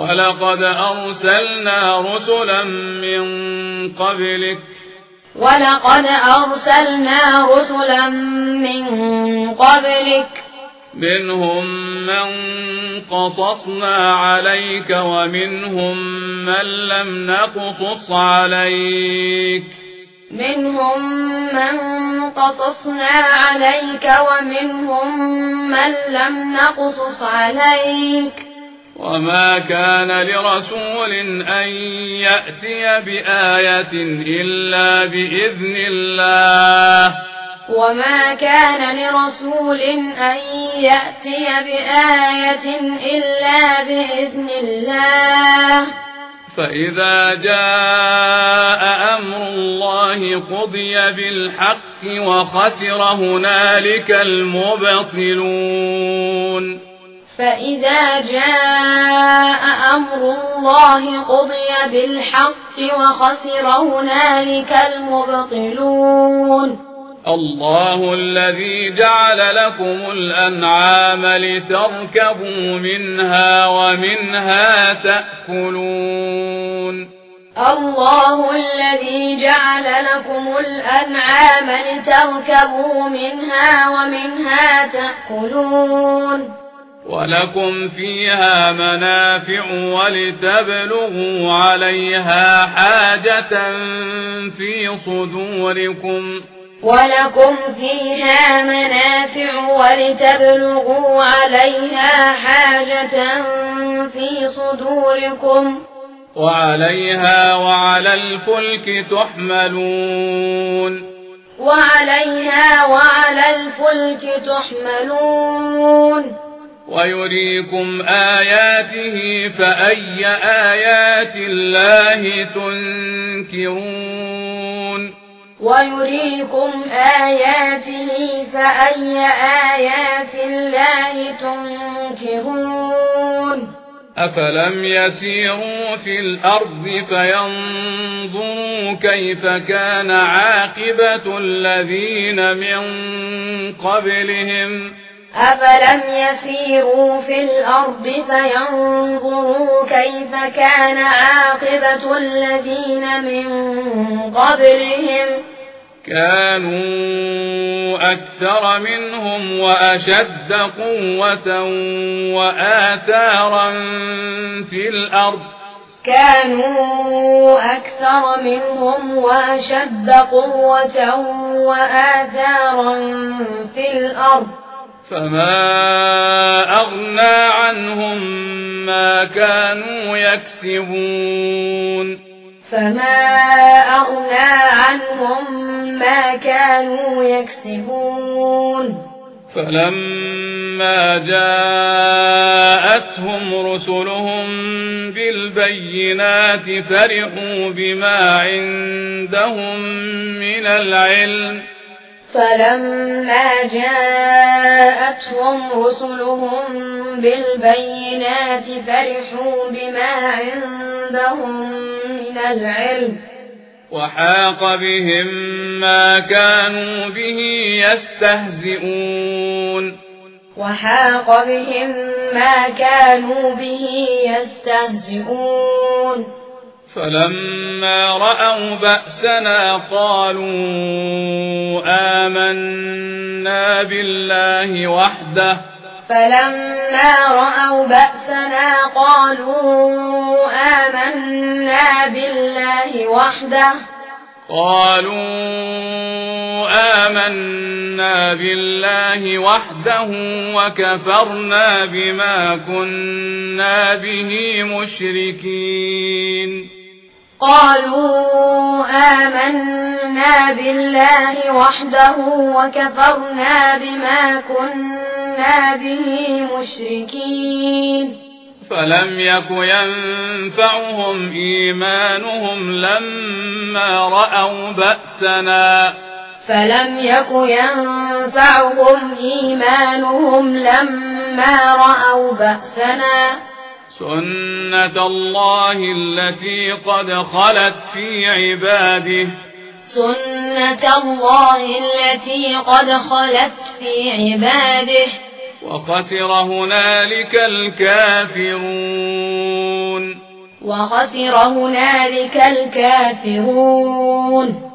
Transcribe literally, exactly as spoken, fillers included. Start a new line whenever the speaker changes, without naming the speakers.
ولقد أرسلنا رسلا من قبلك
ولقد أرسلنا رسلا من قبلك
منهم من قصصنا عليك ومنهم من لم نقصص عليك
منهم من قصصنا عليك ومنهم من لم نقصص عليك
وما كان لرسول أن يأتي بآية إلا بإذن الله
وما كان لرسول أن يأتي بآية إلا بإذن الله
فإذا جاء أمر الله قضي بالحق وخسر هنالك المبطلون
فإذا جاء أمر الله قضي بالحق وخسر هنالك المبطلون
الله الذي جعل لكم الأنعام لتركبوا منها ومنها تأكلون
الله الذي جعل لكم الأنعام لتركبوا منها ومنها تأكلون
ولكم فيها منافع ولتبلغوا عليها حاجة في صدوركم
ولكم فيها منافع ولتبلغوا عليها حاجة في صدوركم
وعليها وعلى الفلك تحملون
وعليها وعلى الفلك تحملون
ويريكم آياته فأي آيات الله تنكرون
ويريكم آياته فأي آيات الله تنكرون
أفلم يسيروا في الأرض فينظروا كيف كان عاقبة الذين من قبلهم
أفلم يسيروا في الأرض فينظروا كيف كان عاقبة الذين من قبلهم
كانوا أكثر منهم وأشد قوة وآثارا في الأرض
كانوا أكثر منهم وأشد قوة وآثارا في الأرض
فما أغنى عنهم ما كانوا يكسبون
فما أغنى عنهم ما كانوا يكسبون
فلما جاءتهم رسلهم بالبينات فرحوا بما عندهم من العلم
فلما جاءتهم رسلهم بالبينات فرحوا بما عندهم من العلم
وحاق بهم ما كانوا به يستهزئون
وحاق بهم ما كانوا به يستهزئون
فلما رأوا بأسنا قالوا آمنا بالله وحده
فلما رأوا بأسنا قالوا آمنا بالله وحده
قالوا آمنا بالله وحده وكفرنا بما كنا به مشركين
قالوا آمنا بالله وحده وكفرنا بما كنا به مشركين
فلم يك ينفعهم إيمانهم لما رأوا بأسنا
فلم يك ينفعهم إيمانهم لما رأوا بأسنا
سنة الله التي قد خلت في عباده
سنة الله التي قد خلت في عباده
وخسر هنالك الكافرون
وخسر هنالك الكافرون.